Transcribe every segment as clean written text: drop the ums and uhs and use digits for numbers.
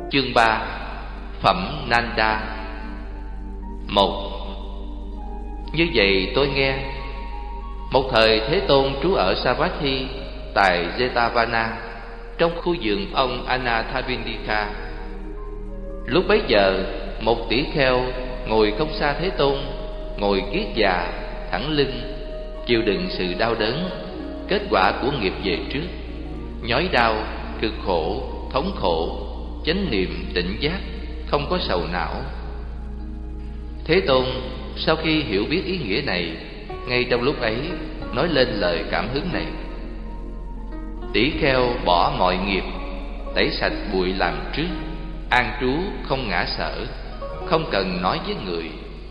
Chương 3. Phẩm Nanda. 1. Như vậy tôi nghe, một thời Thế Tôn trú ở Savatthi tại Jetavana, trong khu vườn ông Anathapindika. Lúc bấy giờ, một tỷ kheo ngồi không xa Thế Tôn, ngồi kiết già, thẳng lưng, chịu đựng sự đau đớn, kết quả của nghiệp về trước, nhói đau, cực khổ, thống khổ, chánh niệm tỉnh giác, không có sầu não. Thế Tôn sau khi hiểu biết ý nghĩa này, ngay trong lúc ấy nói lên lời cảm hứng này: tỷ kheo bỏ mọi nghiệp, tẩy sạch bụi làm trước, an trú không ngã sở, không cần nói với người.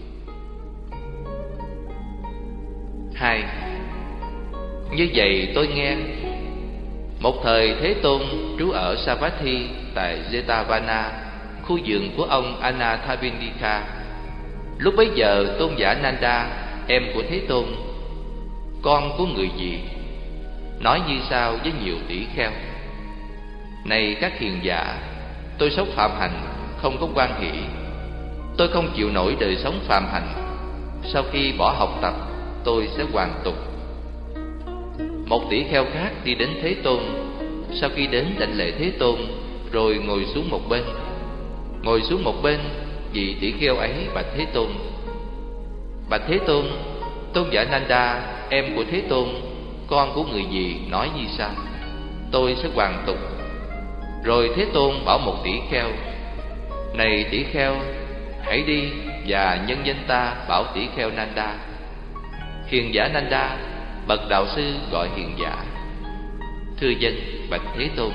2. Như vậy tôi nghe, một thời Thế Tôn trú ở Savatthi tại Jetavana, khu vườn của ông Anathapindika. Lúc bấy giờ tôn giả Nanda, em của Thế Tôn, con của người gì, nói như sau với nhiều tỷ kheo: này các hiền giả, tôi sống phạm hành, không có quan hỷ. Tôi không chịu nổi đời sống phạm hành. Sau khi bỏ học tập, tôi sẽ hoàn tục. Một tỷ kheo khác đi đến Thế Tôn. Sau khi đến đảnh lễ Thế Tôn, rồi ngồi xuống một bên. Ngồi xuống một bên, vị tỷ kheo ấy bạch Thế Tôn: bạch Thế Tôn, tôn giả Nanda, em của Thế Tôn, con của người gì, nói như sau: tôi sẽ hoàn tục. Rồi Thế Tôn bảo một tỷ kheo: này tỷ kheo, hãy đi và nhân danh ta bảo tỷ kheo Nanda. Hiền giả Nanda, bậc đạo sư gọi hiền giả. Thưa dân, bạch Thế Tôn.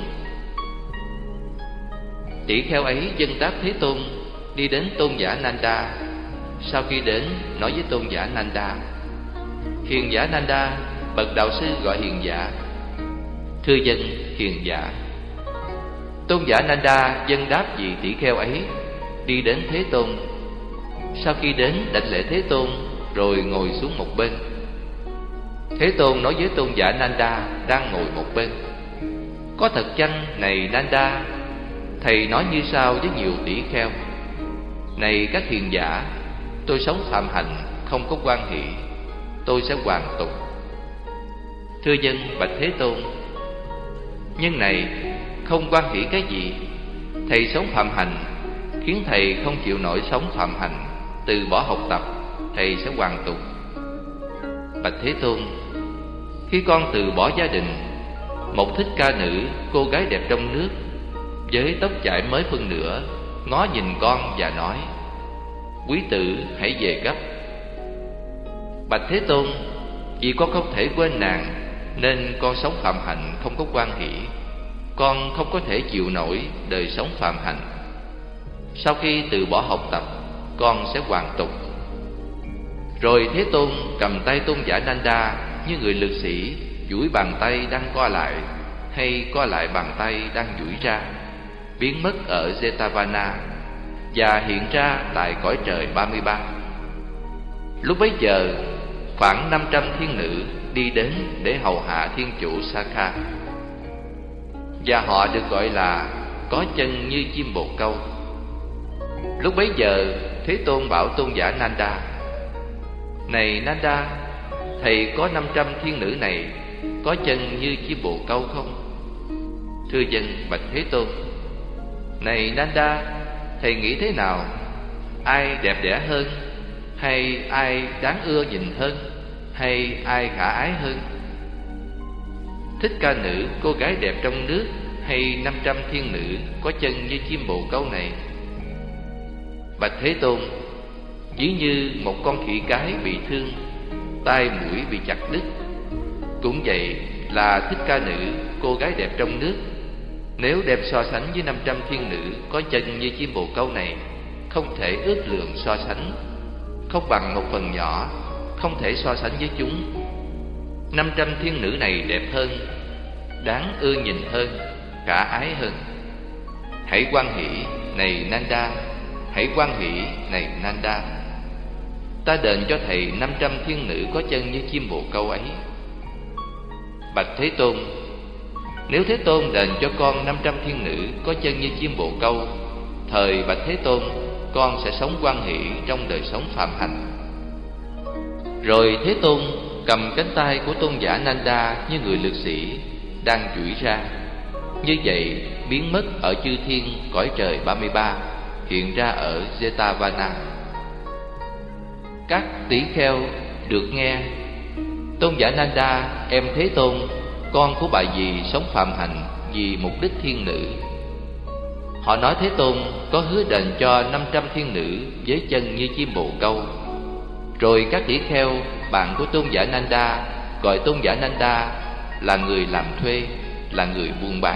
Tỷ kheo ấy dân đáp Thế Tôn, đi đến tôn giả Nanda. Sau khi đến, nói với tôn giả Nanda: hiền giả Nanda, bậc đạo sư gọi hiền giả. Thưa dân, hiền giả. Tôn giả Nanda dân đáp vị tỷ kheo ấy, đi đến Thế Tôn. Sau khi đến đảnh lễ Thế Tôn, rồi ngồi xuống một bên. Thế Tôn nói với tôn giả Nanda đang ngồi một bên: có thật chăng này Nanda, thầy nói như sau với nhiều tỷ kheo: này các hiền giả, tôi sống phạm hạnh, không có quan hỷ. Tôi sẽ hoàn tục. Thưa dân, bạch Thế Tôn. Nhưng này, không quan hỷ cái gì? Thầy sống phạm hành, khiến thầy không chịu nổi sống phạm hành, từ bỏ học tập, thầy sẽ hoàn tục. Bạch Thế Tôn. Khi con từ bỏ gia đình, một thích ca nữ, cô gái đẹp trong nước, với tóc chải mới phân nửa, ngó nhìn con và nói: quý tử hãy về gấp. Bạch Thế Tôn, vì con không thể quên nàng, nên con sống phạm hạnh, không có quan hỷ. Con không có thể chịu nổi đời sống phạm hạnh. Sau khi từ bỏ học tập, con sẽ hoàn tục. Rồi Thế Tôn cầm tay tôn giả Nanda như người lực sĩ duỗi bàn tay đang co lại, hay co lại bàn tay đang duỗi ra, biến mất ở Jetavana và hiện ra tại cõi trời 33. Lúc bấy giờ, khoảng 500 thiên nữ đi đến để hầu hạ thiên chủ Sakha, và họ được gọi là có chân như chim bồ câu. Lúc bấy giờ, Thế Tôn bảo tôn giả Nanda: này Nanda, thầy có 500 thiên nữ này có chân như chim bồ câu không? Thưa dân, bạch Thế Tôn. Này Nanda, thầy nghĩ thế nào? Ai đẹp đẽ hơn? Hay ai đáng ưa nhìn hơn? Hay ai khả ái hơn? Thích ca nữ, cô gái đẹp trong nước, hay 500 thiên nữ có chân như chim bồ câu này? Bạch Thế Tôn. Ví như một con khỉ cái bị thương, tai mũi bị chặt đứt, cũng vậy là thích ca nữ, cô gái đẹp trong nước, nếu đem so sánh với 500 thiên nữ có chân như chim bồ câu này, không thể ước lượng so sánh, không bằng một phần nhỏ, không thể so sánh với chúng. 500 thiên nữ này đẹp hơn, đáng ưa nhìn hơn, khả ái hơn. Hãy hoan hỷ này Nanda, hãy hoan hỷ này Nanda. Ta đền cho thầy 500 thiên nữ có chân như chim bồ câu ấy. Bạch Thế Tôn. Nếu Thế Tôn đền cho con 500 thiên nữ có chân như chim bồ câu, Thời bạch Thế Tôn, con sẽ sống hoan hỷ trong đời sống phạm hạnh. Rồi Thế Tôn cầm cánh tay của tôn giả Nanda như người lực sĩ đang duỗi ra. Như vậy biến mất ở chư thiên cõi trời 33, hiện ra ở Jetavana. Các tỷ kheo được nghe: tôn giả Nanda, em Thế Tôn, con của bà dì sống phạm hạnh vì mục đích thiên nữ. Họ nói Thế Tôn có hứa đền cho 500 thiên nữ với chân như chim bồ câu. Rồi các tỷ kheo bạn của tôn giả Nanda gọi tôn giả Nanda là người làm thuê, là người buôn bán.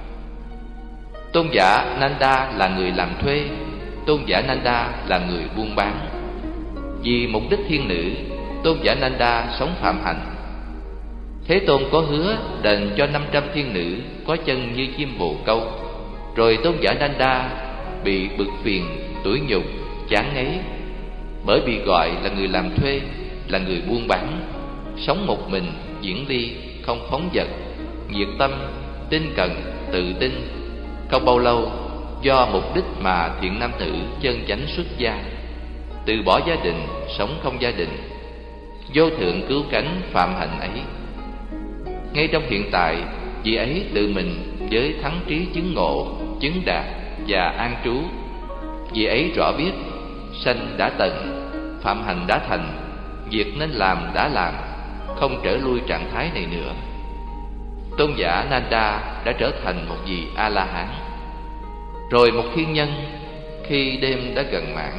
Tôn giả Nanda là người làm thuê, tôn giả Nanda là người buôn bán. Vì mục đích thiên nữ, tôn giả Nanda sống phạm hạnh. Thế Tôn có hứa đền cho 500 thiên nữ có chân như chim bồ câu. Rồi tôn giả Nanda bị bực phiền, tủi nhục, chán ngấy, bởi bị gọi là người làm thuê, là người buôn bán, sống một mình, diễn ly, không phóng dật, nhiệt tâm, tinh cận, tự tin. Không bao lâu, do mục đích mà thiện nam tử chân chánh xuất gia, từ bỏ gia đình, sống không gia đình, vô thượng cứu cánh phạm hạnh ấy. Ngay trong hiện tại, vị ấy tự mình với thắng trí chứng ngộ, chứng đạt và an trú. Vị ấy rõ biết sanh đã tận, phạm hành đã thành, việc nên làm đã làm, không trở lui trạng thái này nữa. Tôn giả Nanda đã trở thành một vị A-la-hán. Rồi một thiên nhân, khi đêm đã gần mãn,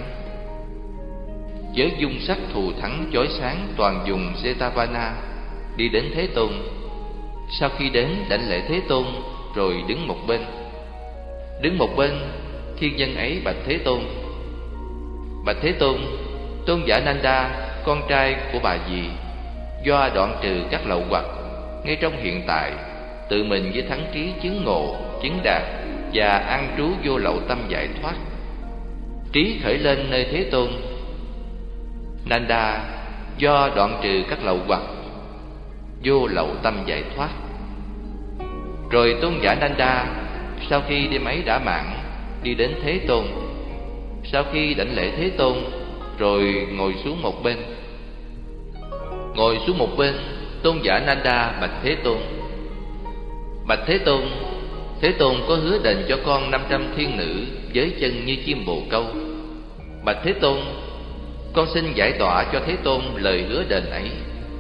với dung sắc thù thắng chói sáng toàn vùng Jetavana, đi đến Thế Tôn. Sau khi đến đảnh lễ Thế Tôn, rồi đứng một bên. Đứng một bên, thiên nhân ấy bạch Thế Tôn: bạch Thế Tôn, tôn giả Nanda, con trai của bà dì, do đoạn trừ các lậu hoặc, ngay trong hiện tại, tự mình với thắng trí chứng ngộ, chứng đạt và an trú vô lậu tâm giải thoát. Trí khởi lên nơi Thế Tôn. Nanda do đoạn trừ các lậu hoặc, vô lậu tâm giải thoát. Rồi tôn giả Nanda sau khi đêm ấy đã mãn, đi đến Thế Tôn. Sau khi đảnh lễ Thế Tôn, rồi ngồi xuống một bên. Ngồi xuống một bên, tôn giả Nanda bạch Thế Tôn: bạch Thế Tôn, Thế Tôn có hứa đền cho con 500 thiên nữ với chân như chim bồ câu. Bạch Thế Tôn, con xin giải tỏa cho Thế Tôn lời hứa đền ấy.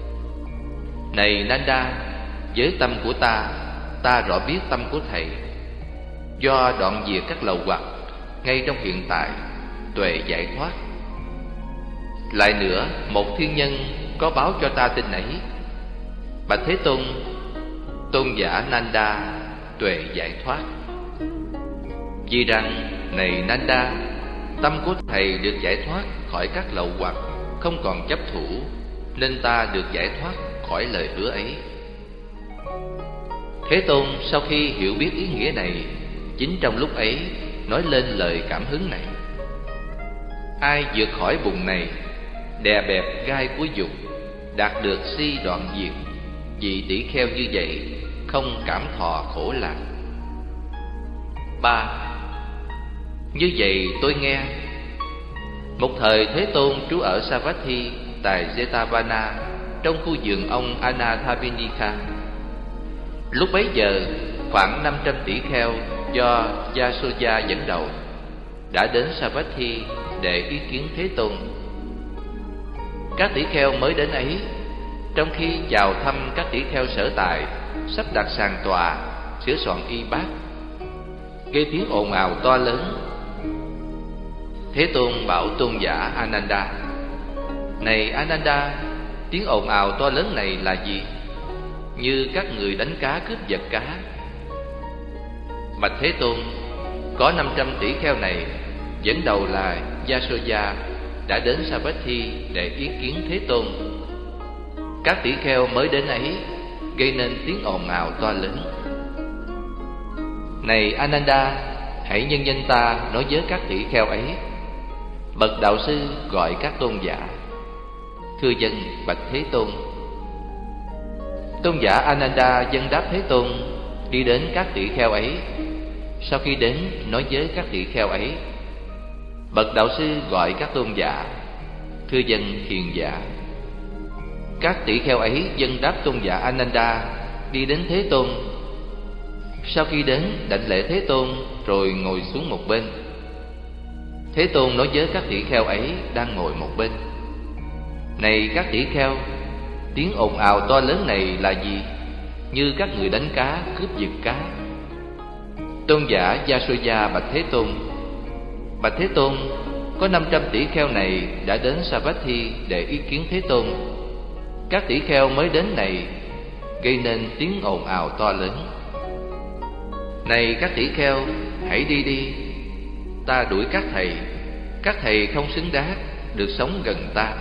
Này Nanda, với tâm của ta rõ biết tâm của thầy. Do đoạn diệt các lậu hoặc, ngay trong hiện tại, tuệ giải thoát. Lại nữa, một thiên nhân có báo cho ta tin ấy. Bạch Thế Tôn, tôn giả Nanda tuệ giải thoát. Vì rằng, này Nanda, tâm của thầy được giải thoát khỏi các lậu hoặc, không còn chấp thủ, nên ta được giải thoát khỏi lời hứa ấy. Thế Tôn sau khi hiểu biết ý nghĩa này, chính trong lúc ấy nói lên lời cảm hứng này: ai vượt khỏi bùn này, đè bẹp gai của dục, đạt được si đoạn diệt, vị tỷ kheo như vậy không cảm thọ khổ lạc. 3. Như vậy tôi nghe. Một thời Thế Tôn trú ở Savatthi tại Jetavana, trong khu vườn ông Anathavinika. Lúc bấy giờ, khoảng 500 tỷ kheo do Yasoda dẫn đầu đã đến Savatthi để ý kiến Thế Tôn. Các tỷ kheo mới đến ấy, trong khi chào thăm các tỷ kheo sở tại, sắp đặt sàn tọa, sửa soạn y bát, gây tiếng ồn ào to lớn. Thế Tôn bảo tôn giả Ananda: này Ananda, tiếng ồn ào to lớn này là gì? Như các người đánh cá cướp giật cá. Bạch Thế Tôn, có 500 tỷ kheo này, dẫn đầu là Yasoda, đã đến Savatthi để ý kiến Thế Tôn. Các tỷ kheo mới đến ấy gây nên tiếng ồn ào to lớn. Này Ananda, hãy nhân danh ta nói với các tỷ kheo ấy. Bậc đạo sư gọi các tôn giả: thưa dân bạch Thế Tôn. Tôn giả Ananda dâng đáp Thế Tôn, đi đến các tỷ kheo ấy. Sau khi đến nói với các tỷ kheo ấy: Bậc đạo sư gọi các tôn giả, thưa dân hiền giả. Các tỷ kheo ấy dâng đáp tôn giả Ananda đi đến Thế Tôn. Sau khi đến đảnh lễ Thế Tôn rồi ngồi xuống một bên. Thế Tôn nói với các tỷ kheo ấy đang ngồi một bên: Này các tỷ kheo, tiếng ồn ào to lớn này là gì? Như các người đánh cá, cướp giật cá. Tôn giả Yasoda bạch Thế Tôn: Bạch Thế Tôn, có 500 tỷ kheo này đã đến Savatthi để ý kiến Thế Tôn. Các tỷ kheo mới đến này gây nên tiếng ồn ào to lớn. Này các tỷ kheo, hãy đi đi. Ta đuổi các thầy không xứng đáng được sống gần ta.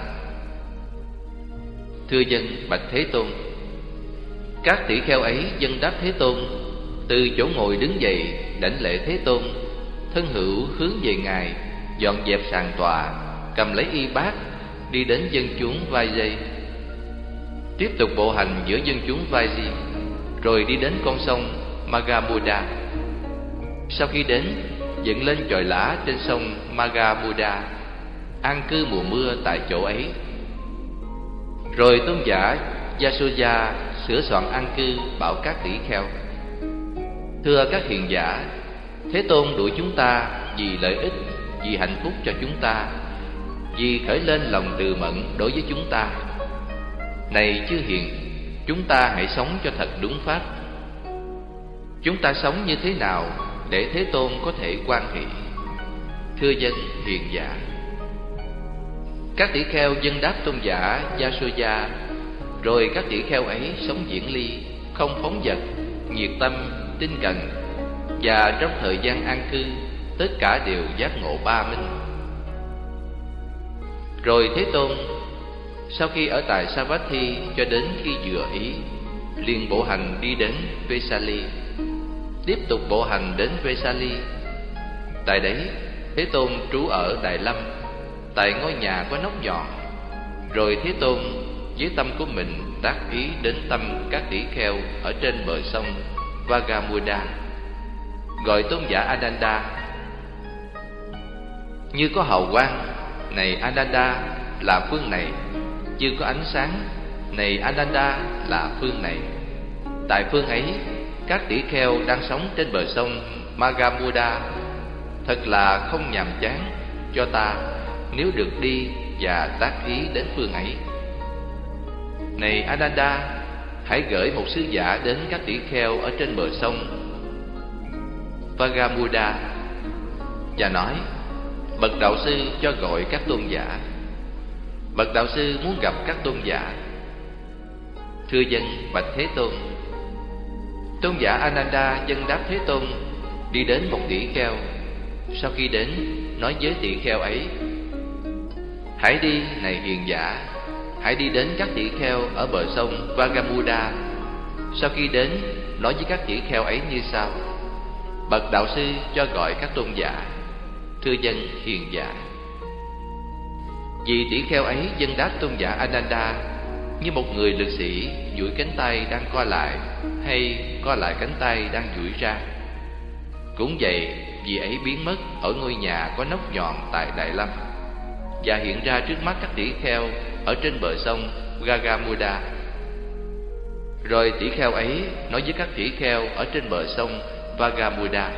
Thưa dân bạch Thế Tôn. Các tỷ kheo ấy dâng đáp Thế Tôn, từ chỗ ngồi đứng dậy đảnh lễ Thế Tôn, thân hữu hướng về Ngài, dọn dẹp sàn tọa, cầm lấy y bát, đi đến dân chúng Vaji. Tiếp tục bộ hành giữa dân chúng Vaji, rồi đi đến con sông Magamuda. Sau khi đến, dựng lên chòi lá trên sông Magamuda, an cư mùa mưa tại chỗ ấy. Rồi tôn giả Yasoda sửa soạn an cư bảo các tỷ kheo: Thưa các hiền giả, Thế Tôn đuổi chúng ta vì lợi ích, vì hạnh phúc cho chúng ta, vì khởi lên lòng từ mẫn đối với chúng ta. Này chư hiền, chúng ta hãy sống cho thật đúng pháp. Chúng ta sống như thế nào để Thế Tôn có thể hoan hỷ? Thưa dân hiền giả. Các tỷ kheo dâng đáp tôn giả Yasoda. Rồi các tỷ kheo ấy sống diễn ly, không phóng dật, nhiệt tâm, tinh cần, và trong thời gian an cư, tất cả đều giác ngộ ba minh. Rồi Thế Tôn, sau khi ở tại Savatthi cho đến khi vừa ý, liền bộ hành đi đến Vesali, tiếp tục bộ hành đến Vesali. Tại đấy, Thế Tôn trú ở Đại Lâm, tại ngôi nhà có nóc nhọn. Rồi Thế Tôn với tâm của mình tác ý đến tâm các tỷ kheo ở trên bờ sông Vagamuda, gọi tôn giả Ananda: Như có hào quang, này Ananda, là phương này. Như có ánh sáng, này Ananda, là phương này. Tại phương ấy, các tỷ kheo đang sống trên bờ sông Magamuda. Thật là không nhàm chán cho ta nếu được đi và tác ý đến phương ấy. Này Ananda, hãy gửi một sứ giả đến các tỷ kheo ở trên bờ sông Vagamuda và nói: Bậc đạo sư cho gọi các tôn giả. Bậc đạo sư muốn gặp các tôn giả. Thưa dân bạch Thế Tôn. Tôn giả Ananda dâng đáp Thế Tôn, đi đến một tỷ kheo. Sau khi đến, nói với tỷ kheo ấy: Hãy đi, này hiền giả. Hãy đi đến các tỷ kheo ở bờ sông Vagamuda. Sau khi đến, nói với các tỷ kheo ấy như sau: Bậc đạo sư cho gọi các tôn giả. Thưa dân hiền giả. Vì tỷ kheo ấy dâng đáp tôn giả Ananda như một người lực sĩ duỗi cánh tay đang co lại, hay co lại cánh tay đang duỗi ra. Cũng vậy, vị ấy biến mất ở ngôi nhà có nóc nhọn tại Đại Lâm và hiện ra trước mắt các tỷ kheo ở trên bờ sông Vagamuda. Rồi tỷ kheo ấy nói với các tỷ kheo ở trên bờ sông Vagamuda: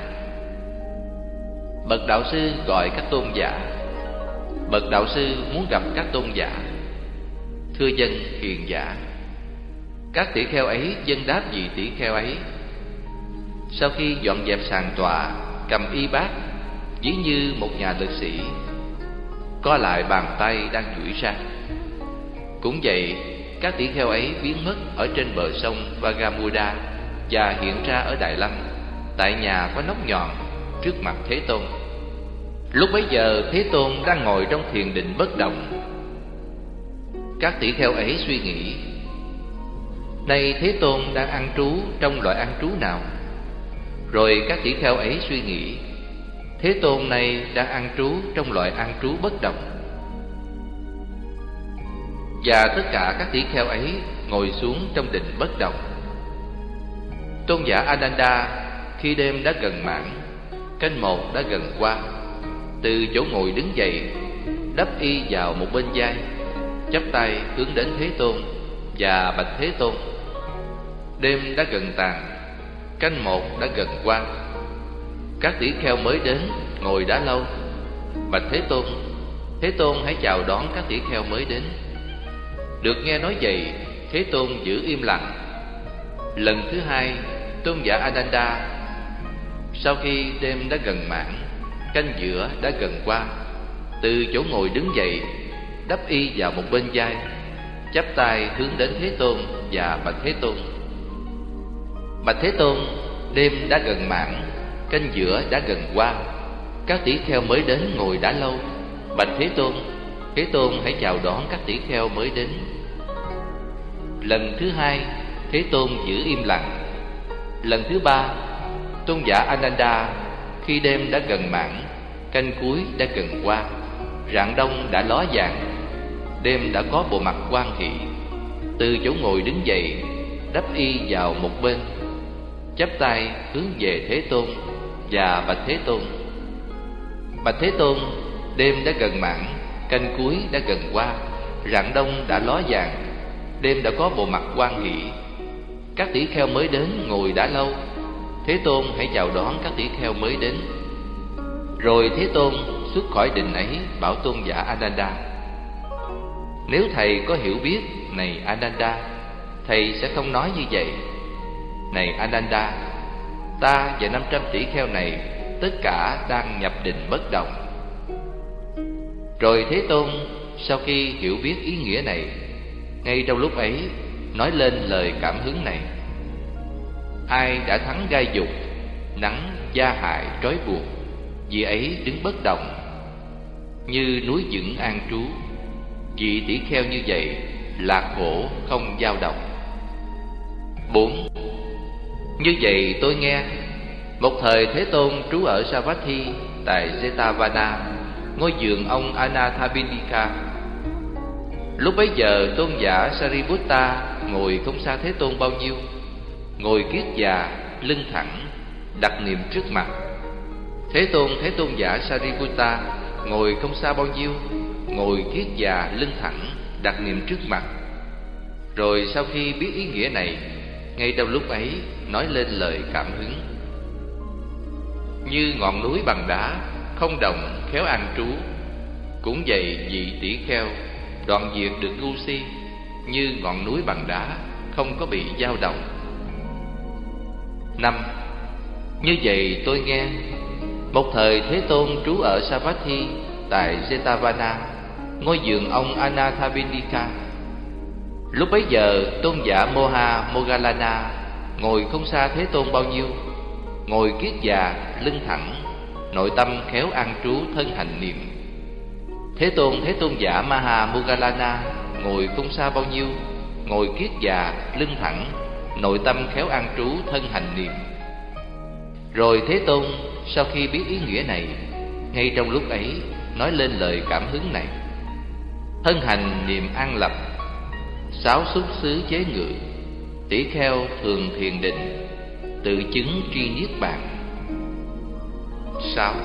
Bậc đạo sư gọi các tôn giả. Bậc đạo sư muốn gặp các tôn giả. Thưa dân hiền giả. Các tỷ kheo ấy dâng đáp vị tỷ kheo ấy. Sau khi dọn dẹp sàn tọa, cầm y bát, ví như một nhà lực sĩ, co lại bàn tay đang duỗi ra. Cũng vậy, các tỷ kheo ấy biến mất ở trên bờ sông Vagamuda và hiện ra ở Đại Lâm, tại nhà có nóc nhọn, trước mặt Thế Tôn. Lúc bấy giờ Thế Tôn đang ngồi trong thiền định bất động. Các tỷ kheo ấy suy nghĩ: Nay Thế Tôn đang ăn trú trong loại ăn trú nào? Rồi các tỷ kheo ấy suy nghĩ: Thế Tôn này đang ăn trú trong loại ăn trú bất động. Và tất cả các tỷ kheo ấy ngồi xuống trong định bất động. Tôn giả Ananda khi đêm đã gần mãn canh một đã gần qua. Từ chỗ ngồi đứng dậy, đắp y vào một bên vai, chắp tay hướng đến Thế Tôn và bạch Thế Tôn: Đêm đã gần tàn, canh một đã gần qua. Các tỷ kheo mới đến, ngồi đã lâu. Bạch Thế Tôn, Thế Tôn hãy chào đón các tỷ kheo mới đến. Được nghe nói vậy, Thế Tôn giữ im lặng. Lần thứ hai, tôn giả Ananda, sau khi đêm đã gần mãn, canh giữa đã gần qua, từ chỗ ngồi đứng dậy, đắp y vào một bên vai, chắp tay hướng đến Thế Tôn và bạch Thế Tôn: Bạch Thế Tôn, đêm đã gần mãn, canh giữa đã gần qua. Các tỷ kheo mới đến, ngồi đã lâu. Bạch Thế Tôn, Thế Tôn hãy chào đón các tỷ kheo mới đến. Lần thứ hai, Thế Tôn giữ im lặng. Lần thứ ba, tôn giả Ananda, khi đêm đã gần mãn, canh cuối đã gần qua, rạng đông đã ló dạng, đêm đã có bộ mặt hoan hỷ, từ chỗ ngồi đứng dậy, đắp y vào một bên, chắp tay hướng về Thế Tôn và bạch Thế Tôn: Bạch Thế Tôn, đêm đã gần mãn, canh cuối đã gần qua, rạng đông đã ló dạng, đêm đã có bộ mặt hoan hỷ. Các tỷ kheo mới đến, ngồi đã lâu. Thế Tôn hãy chào đón các tỷ kheo mới đến. Rồi Thế Tôn xuất khỏi đình ấy, bảo tôn giả Ananda: Nếu thầy có hiểu biết, này Ananda, thầy sẽ không nói như vậy. Này Ananda, ta và 500 tỷ kheo này tất cả đang nhập định bất động. Rồi Thế Tôn sau khi hiểu biết ý nghĩa này, ngay trong lúc ấy nói lên lời cảm hứng này: Ai đã thắng gai dục, nắng gia hại trói buộc, vì ấy đứng bất động, như núi vững an trú. Vị tỷ kheo như vậy lạc khổ không dao động. 4. Như vậy tôi nghe, một thời Thế Tôn trú ở Savatthi tại Jetavana, ngôi vườn ông Anathapindika. Lúc bấy giờ tôn giả Sariputta ngồi không xa Thế Tôn bao nhiêu, ngồi kiết già, lưng thẳng, đặt niệm trước mặt. Thế Tôn giả Sariputta ngồi không xa bao nhiêu, ngồi kiết già, lưng thẳng, đặt niệm trước mặt. Rồi sau khi biết ý nghĩa này, ngay trong lúc ấy nói lên lời cảm hứng: Như ngọn núi bằng đá, không đồng khéo an trú, cũng vậy vị tỷ kheo đoạn diệt được ngu si, như ngọn núi bằng đá, không có bị dao động. 5. Như vậy tôi nghe, một thời Thế Tôn trú ở Savatthi tại Jetavana, ngôi vườn ông Anathapindika. Lúc bấy giờ tôn giả Moha Moggallana ngồi không xa Thế Tôn bao nhiêu, ngồi kiết già, lưng thẳng, nội tâm khéo an trú, thân hành niệm. Thế tôn giả Maha Moggallana ngồi không xa bao nhiêu, ngồi kiết già, lưng thẳng, nội tâm khéo an trú, thân hành niệm. Rồi Thế Tôn sau khi biết ý nghĩa này, ngay trong lúc ấy nói lên lời cảm hứng này: Thân hành niệm an lập, 6 xúc xứ chế ngự, tỷ kheo thường thiền định, tự chứng tri niết bàn. 6.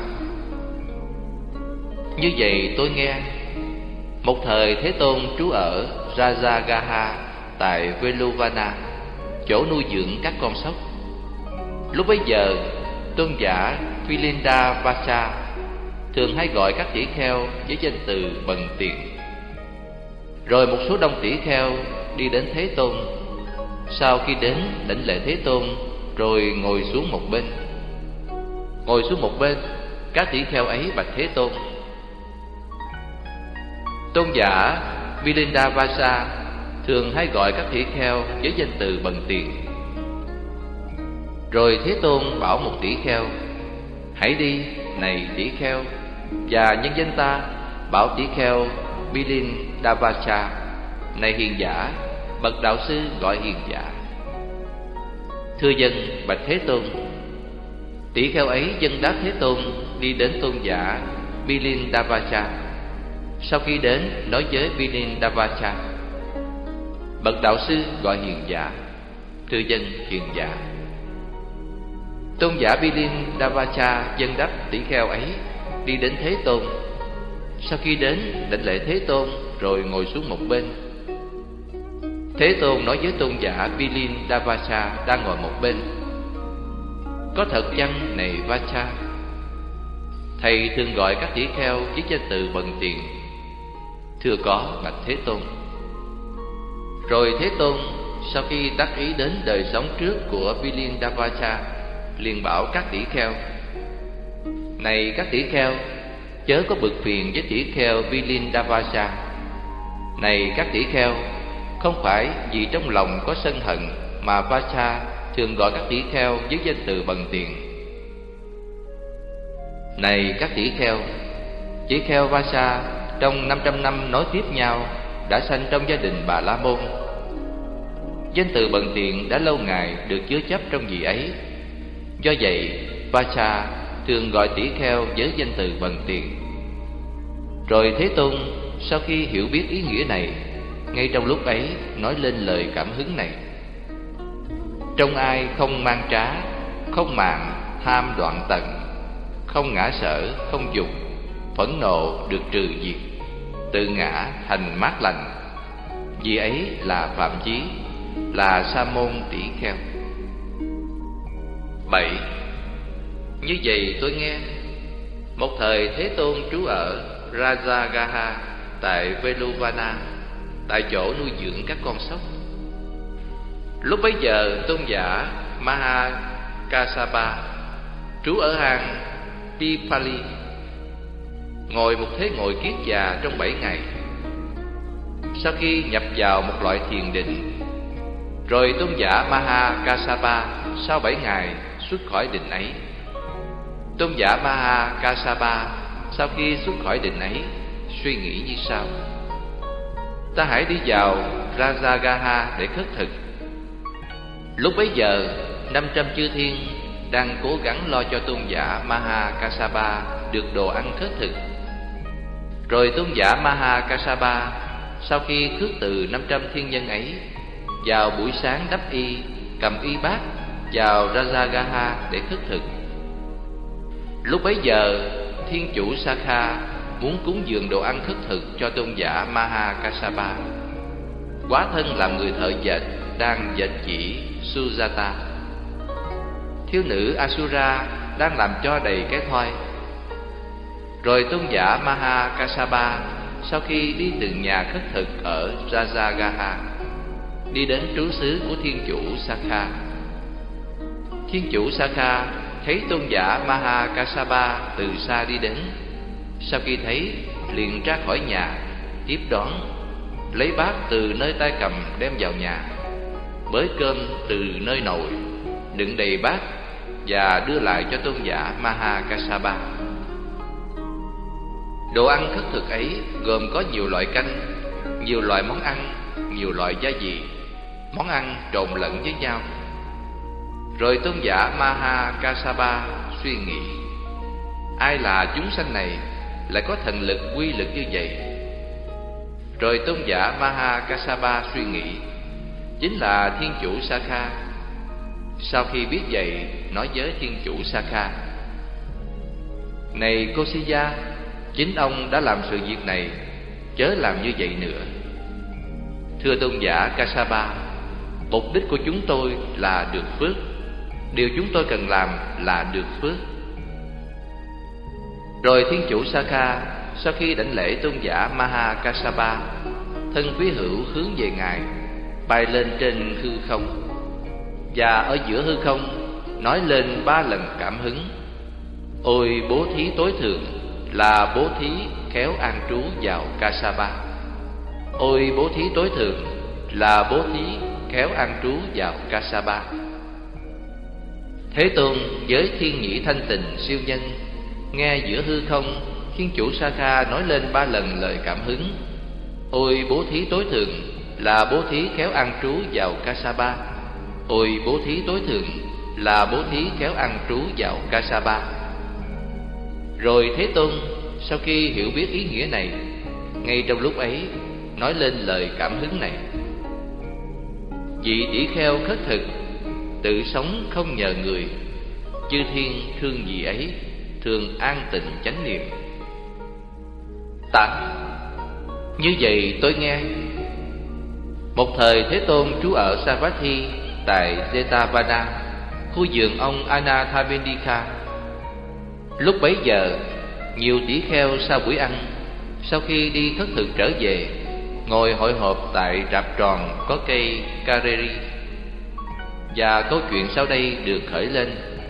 Như vậy tôi nghe, một thời Thế Tôn trú ở Rajagaha tại Veluvana, chỗ nuôi dưỡng các con sóc. Lúc bấy giờ tôn giả Philindavasa thường hay gọi các tỷ kheo với danh từ Bần Tiền. Rồi một số đông tỷ kheo đi đến Thế Tôn. Sau khi đến đảnh lễ Thế Tôn, rồi ngồi xuống một bên. Ngồi xuống một bên, các tỷ kheo ấy bạch Thế Tôn: Tôn giả Philindavasa thường hay gọi các tỷ kheo với danh từ Bần Tiền. Rồi Thế Tôn bảo một tỷ kheo: Hãy đi, này tỷ kheo, và nhân danh ta bảo tỷ kheo Philindavasa: Này hiền giả, bậc đạo sư gọi hiền giả. Thưa dân, bạch Thế Tôn. Tỷ kheo ấy dân đáp Thế Tôn, đi đến tôn giả Philindavasa. Sau khi đến, nói với Philindavasa: Bậc đạo sư gọi hiền giả. Thưa dân, hiền giả. Tôn giả Bilindavacha dân đắp tỷ kheo ấy đi đến Thế Tôn. Sau khi đến, đảnh lễ Thế Tôn rồi ngồi xuống một bên. Thế Tôn nói với tôn giả Bilindavacha đang ngồi một bên: có thật chăng này Vacha? Thầy thường gọi các tỷ kheo với danh từ bần tiền. Thưa có, bạch Thế Tôn. Rồi Thế Tôn sau khi đắc ý đến đời sống trước của Bilindavacha, liền bảo các tỷ kheo: này các tỷ kheo, chớ có bực phiền với tỷ kheo Bilindavacha. Này các tỷ kheo, không phải vì trong lòng có sân hận mà Vacha thường gọi các tỷ kheo với danh từ bần tiền. Này các tỷ kheo Vacha trong 500 năm nối tiếp nhau đã sanh trong gia đình Bà La Môn. Danh từ bần tiền đã lâu ngày được chứa chấp trong vị ấy. Do vậy, Vacha thường gọi tỷ kheo với danh từ bần tiền. Rồi Thế Tôn sau khi hiểu biết ý nghĩa này, ngay trong lúc ấy nói lên lời cảm hứng này: trong ai không mang trá, không màng tham đoạn tận, không ngã sở, không dục, phẫn nộ được trừ diệt, tự ngã thành mát lành, vì ấy là phạm chí, là sa môn tỷ kheo. 7. Như vậy tôi nghe, một thời Thế Tôn trú ở Rajagaha tại Veluvana, tại chỗ nuôi dưỡng các con sóc. Lúc bấy giờ tôn giả Mahakassapa trú ở hang Pipali, ngồi một thế ngồi kiết già trong 7 ngày. Sau khi nhập vào một loại thiền định, rồi tôn giả Mahakassapa sau 7 ngày xuất khỏi định ấy. Tôn giả Mahakassapa sau khi xuất khỏi định ấy suy nghĩ như sau: ta hãy đi vào Rajagaha để khất thực. Lúc bấy giờ 500 chư thiên đang cố gắng lo cho tôn giả Mahakassapa được đồ ăn khất thực. Rồi tôn giả Mahakassapa sau khi khước từ 500 thiên nhân ấy, vào buổi sáng đắp y, cầm y bát vào Rajagaha để khất thực. Lúc bấy giờ thiên chủ Sakha muốn cúng dường đồ ăn khất thực cho tôn giả Mahakassapa. Quá thân làm người thợ dệt đang dệt chỉ Sujata. Thiếu nữ Asura đang làm cho đầy cái thoi. Rồi tôn giả Mahakassapa sau khi đi từ nhà khất thực ở Rajagaha, đi đến trú xứ của thiên chủ Sakha. Thiên chủ Sakha thấy tôn giả Mahakassapa từ xa đi đến. Sau khi thấy, liền ra khỏi nhà, tiếp đón, lấy bát từ nơi tay cầm đem vào nhà, bới cơm từ nơi nồi, đựng đầy bát và đưa lại cho tôn giả Mahakassapa. Đồ ăn khất thực ấy gồm có nhiều loại canh, nhiều loại món ăn, nhiều loại gia vị, món ăn trộn lẫn với nhau. Rồi tôn giả Mahakassapa suy nghĩ: ai là chúng sanh này lại có thần lực quy lực như vậy? Rồi tôn giả Mahakassapa suy nghĩ: chính là thiên chủ Sakha. Sau khi biết vậy, nói với thiên chủ Sakha: này Kosiya, chính ông đã làm sự việc này, chớ làm như vậy nữa. Thưa tôn giả Kassapa, mục đích của chúng tôi là được phước. Điều chúng tôi cần làm là được phước. Rồi thiên chủ Sakha sau khi đảnh lễ tôn giả Mahakassapa, thân quý hữu hướng về ngài, bay lên trên hư không, và ở giữa hư không nói lên 3 lần cảm hứng: ôi bố thí tối thượng là bố thí khéo an trú vào Kassapa. Ôi bố thí tối thượng là bố thí khéo an trú vào Kassapa. Thế Tôn với thiên nhĩ thanh tịnh siêu nhân nghe giữa hư không thiên chủ Sakha nói lên 3 lần lời cảm hứng: ôi bố thí tối thượng là bố thí khéo an trú vào Kassapa. Ôi bố thí tối thượng là bố thí khéo an trú vào Kassapa. Rồi Thế Tôn sau khi hiểu biết ý nghĩa này, ngay trong lúc ấy nói lên lời cảm hứng này: vị tỷ kheo khất thực, tự sống không nhờ người, chư thiên thương vị ấy, thường an tịnh chánh niệm. 8. Như vậy tôi nghe. Một thời Thế Tôn trú ở Savatthi tại Jetavana, khu vườn ông Anathapindika. Lúc bấy giờ, nhiều tỷ kheo sau buổi ăn, sau khi đi khất thực trở về, ngồi hội họp tại rạp tròn có cây Kareri. Và câu chuyện sau đây được khởi lên.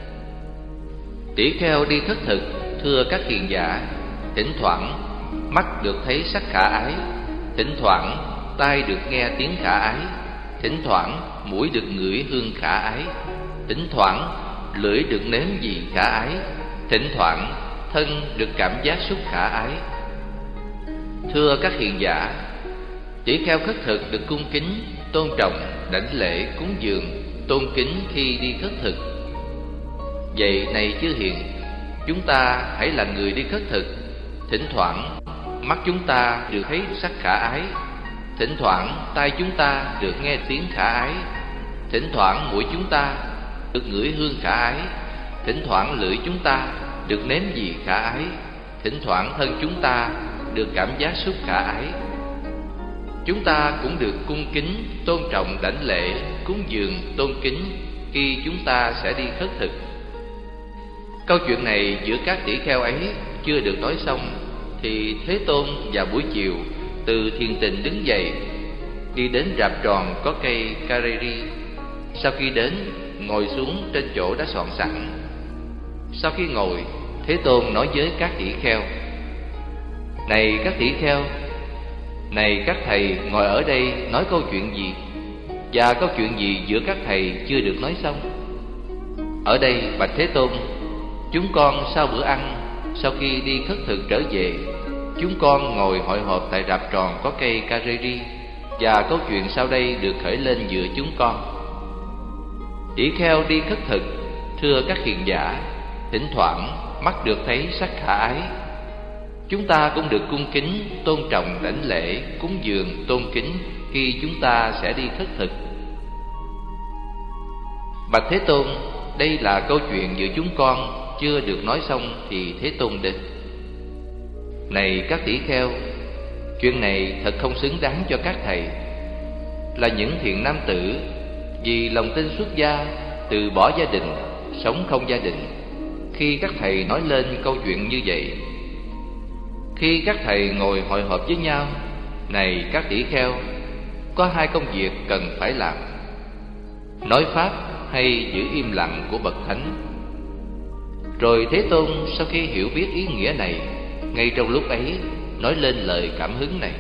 Tỷ kheo đi khất thực, thưa các hiền giả, thỉnh thoảng mắt được thấy sắc khả ái, thỉnh thoảng tai được nghe tiếng khả ái, thỉnh thoảng mũi được ngửi hương khả ái, thỉnh thoảng lưỡi được nếm vị khả ái, thỉnh thoảng thân được cảm giác xúc khả ái. Thưa các hiền giả, tỷ kheo khất thực được cung kính, tôn trọng, đảnh lễ, cúng dường, tôn kính khi đi khất thực. Vậy này chư hiền, chúng ta hãy là người đi khất thực. Thỉnh thoảng mắt chúng ta được thấy sắc khả ái, thỉnh thoảng tai chúng ta được nghe tiếng khả ái, thỉnh thoảng mũi chúng ta được ngửi hương khả ái, thỉnh thoảng lưỡi chúng ta được nếm vị khả ái, thỉnh thoảng thân chúng ta được cảm giác xúc khả ái. Chúng ta cũng được cung kính, tôn trọng, đảnh lễ, cúng dường, tôn kính khi chúng ta sẽ đi khất thực. Câu chuyện này giữa các tỷ kheo ấy chưa được nói xong thì Thế Tôn vào buổi chiều từ thiền tịnh đứng dậy, đi đến rạp tròn có cây Kareri. Sau khi đến, ngồi xuống trên chỗ đã soạn sẵn. Sau khi ngồi, Thế Tôn nói với các tỷ kheo: Này các tỷ kheo, này các thầy ngồi ở đây nói câu chuyện gì? Và câu chuyện gì giữa các thầy chưa được nói xong? Ở đây bạch Thế Tôn, chúng con sau bữa ăn, sau khi đi khất thực trở về, chúng con ngồi hội họp tại rạp tròn có cây Kareri, và câu chuyện sau đây được khởi lên giữa chúng con. Tỷ kheo đi khất thực, thưa các hiền giả, thỉnh thoảng mắt được thấy sắc khả ái. Chúng ta cũng được cung kính, tôn trọng, đảnh lễ, cúng dường, tôn kính khi chúng ta sẽ đi khất thực. Bạch Thế Tôn, đây là câu chuyện giữa chúng con chưa được nói xong thì Thế Tôn đến: Này các tỷ kheo, chuyện này thật không xứng đáng cho các thầy. Là những thiện nam tử vì lòng tin xuất gia, từ bỏ gia đình, sống không gia đình, khi các thầy nói lên câu chuyện như vậy. Khi các thầy ngồi hội họp với nhau, này các tỷ kheo, có hai công việc cần phải làm: nói pháp hay giữ im lặng của bậc thánh. Rồi Thế Tôn sau khi hiểu biết ý nghĩa này, ngay trong lúc ấy nói lên lời cảm hứng này: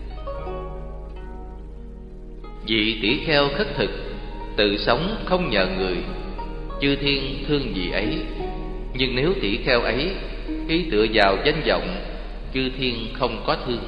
Vị tỷ kheo khất thực, tự sống không nhờ người, chư thiên thương vị ấy. Nhưng nếu tỷ kheo ấy ý tựa vào danh vọng, chư thiên không có thương.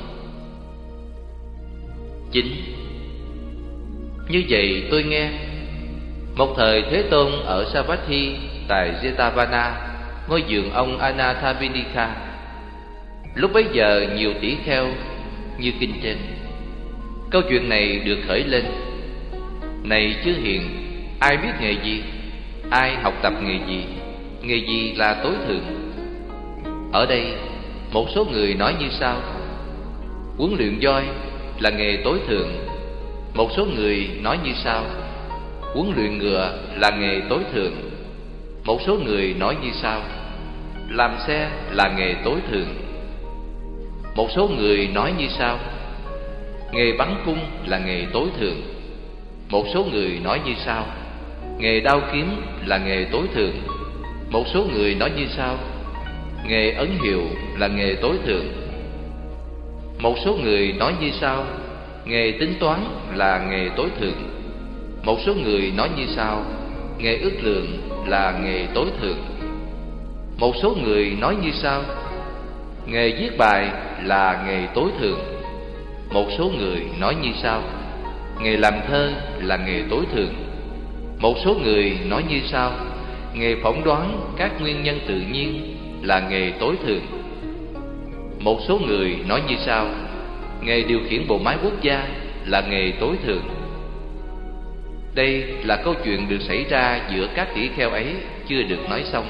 9. Như vậy tôi nghe. Một thời Thế Tôn ở Savatthi tại Jetavana, ngôi vườn ông Anathapindika. Lúc bấy giờ nhiều tỷ kheo như kinh trên. Câu chuyện này được khởi lên: Này chư hiền, ai biết nghề gì? Ai học tập nghề gì? Nghề gì là tối thượng? Ở đây một số người nói như sau: huấn luyện voi là nghề tối thượng. Một số người nói như sau: huấn luyện ngựa là nghề tối thượng. Một số người nói như sau: làm xe là nghề tối thượng. Một số người nói như sau: nghề bắn cung là nghề tối thượng. Một số người nói như sau: nghề đao kiếm là nghề tối thượng. Một số người nói như sau: nghề ấn hiệu là nghề tối thượng. Một số người nói như sau: nghề tính toán là nghề tối thượng. Một số người nói như sau: nghề ước lượng là nghề tối thượng. Một số người nói như sau: nghề viết bài là nghề tối thượng. Một số người nói như sau: nghề làm thơ là nghề tối thượng. Một số người nói như sau: nghề phỏng đoán các nguyên nhân tự nhiên là nghề tối thượng. Một số người nói như sau: nghề điều khiển bộ máy quốc gia là nghề tối thượng. Đây là câu chuyện được xảy ra giữa các tỷ kheo ấy chưa được nói xong.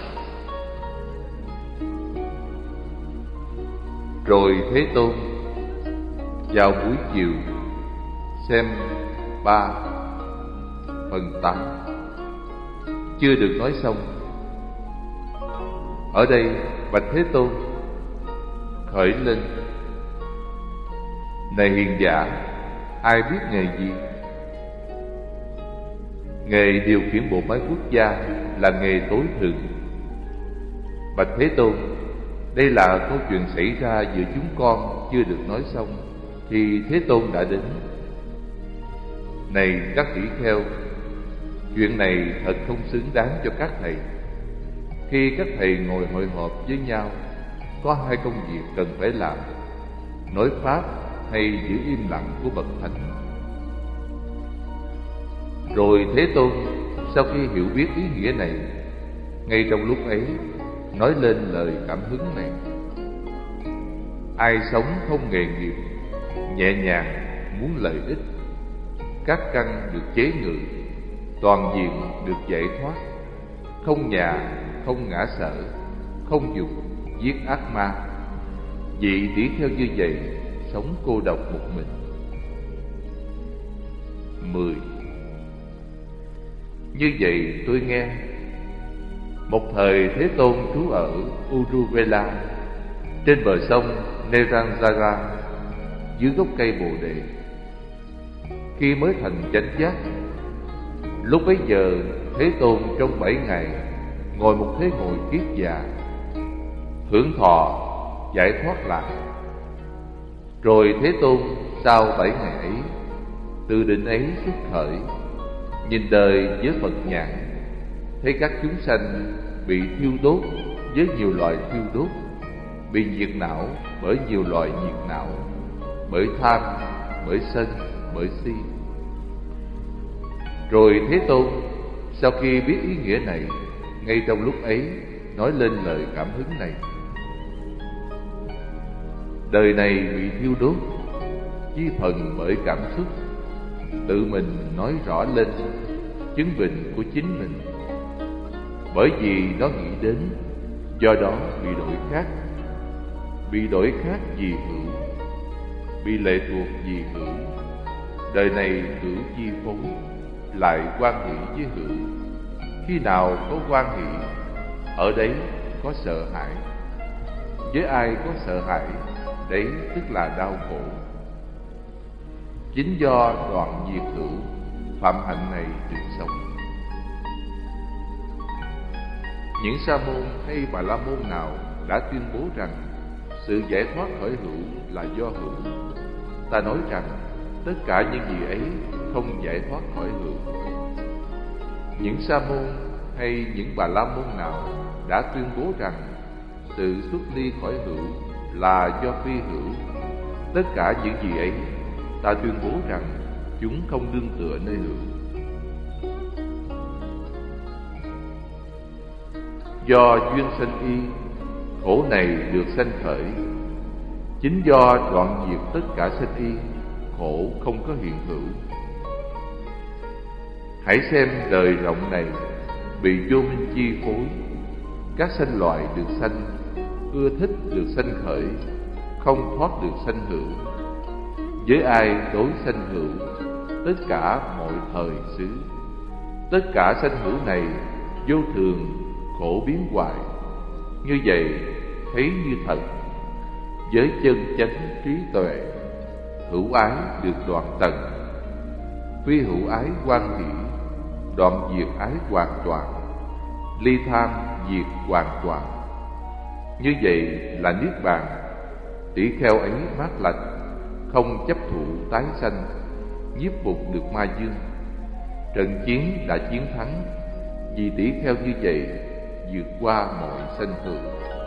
Rồi Thế Tôn vào buổi chiều xem 3 phần 8 chưa được nói xong. Ở đây bạch Thế Tôn khởi lên: này hiền giả, ai biết nghề gì? Nghề điều khiển bộ máy quốc gia là nghề tối thượng. Bạch Thế Tôn, đây là câu chuyện xảy ra giữa chúng con chưa được nói xong thì Thế Tôn đã đến. Này các tỷ kheo, chuyện này thật không xứng đáng cho các thầy. Khi các thầy ngồi hội họp với nhau, có hai công việc cần phải làm: nói pháp hay giữ im lặng của bậc thánh. Rồi Thế Tôn sau khi hiểu biết ý nghĩa này, ngay trong lúc ấy nói lên lời cảm hứng này: ai sống không nghề nghiệp, nhẹ nhàng muốn lợi ích, các căn được chế ngự, toàn diện được giải thoát, không nhà, không ngã sở, không dục, giết ác ma. Vị tỷ kheo như vậy sống cô độc một mình. 10. Như vậy tôi nghe, một thời Thế Tôn trú ở Uruvela, trên bờ sông Neranjara, dưới gốc cây Bồ Đề. Khi mới thành chánh giác, lúc bấy giờ Thế Tôn trong 7 ngày ngồi một thế ngồi kiết già, hưởng thọ giải thoát lạc. Rồi Thế Tôn sau 7 ngày ấy, từ định ấy xuất khởi, nhìn đời với Phật nhãn, thấy các chúng sanh bị thiêu đốt với nhiều loại thiêu đốt, bị nhiệt não bởi nhiều loại nhiệt não, bởi tham, bởi sân, bởi si. Rồi Thế Tôn sau khi biết ý nghĩa này, ngay trong lúc ấy nói lên lời cảm hứng này: đời này bị thiêu đốt chi phần bởi cảm xúc, tự mình nói rõ lên chứng bệnh của chính mình. Bởi vì nó nghĩ đến, do đó bị đổi khác. Bị đổi khác vì hữu, bị lệ thuộc vì hữu. Đời này hữu chi phối, lại quan hỷ với hữu. Khi nào có quan hỷ, ở đấy có sợ hãi. Với ai có sợ hãi, đấy tức là đau khổ. Chính do đoạn diệt hữu, phạm hạnh này được sống. Những sa môn hay bà la môn nào đã tuyên bố rằng sự giải thoát khỏi hữu là do hữu, ta nói rằng tất cả những gì ấy không giải thoát khỏi hữu. Những sa môn hay những bà la môn nào đã tuyên bố rằng sự xuất ly khỏi hữu là do phi hữu, tất cả những gì ấy ta tuyên bố rằng chúng không nương tựa nơi hữu. Do duyên sanh y, khổ này được sanh khởi. Chính do đoạn diệt tất cả sanh y, khổ không có hiện hữu. Hãy xem đời rộng này bị vô minh chi phối. Các sanh loại được sanh, ưa thích được sanh khởi, không thoát được sanh hữu. Với ai đối sanh hữu, tất cả mọi thời xứ. Tất cả sanh hữu này vô thường, khổ biến hoại. Như vậy thấy như thật. Với chân chánh trí tuệ, hữu ái được đoạn tận, phi hữu ái quan hỷ, đoạn diệt ái hoàn toàn, ly tham diệt hoàn toàn. Như vậy là niết bàn. Tỷ kheo ấy mát lành, không chấp thụ tái sanh, nhiếp phục được ma dương. Trận chiến đã chiến thắng, vì tỷ kheo như vậy vượt qua mọi sanh hữu.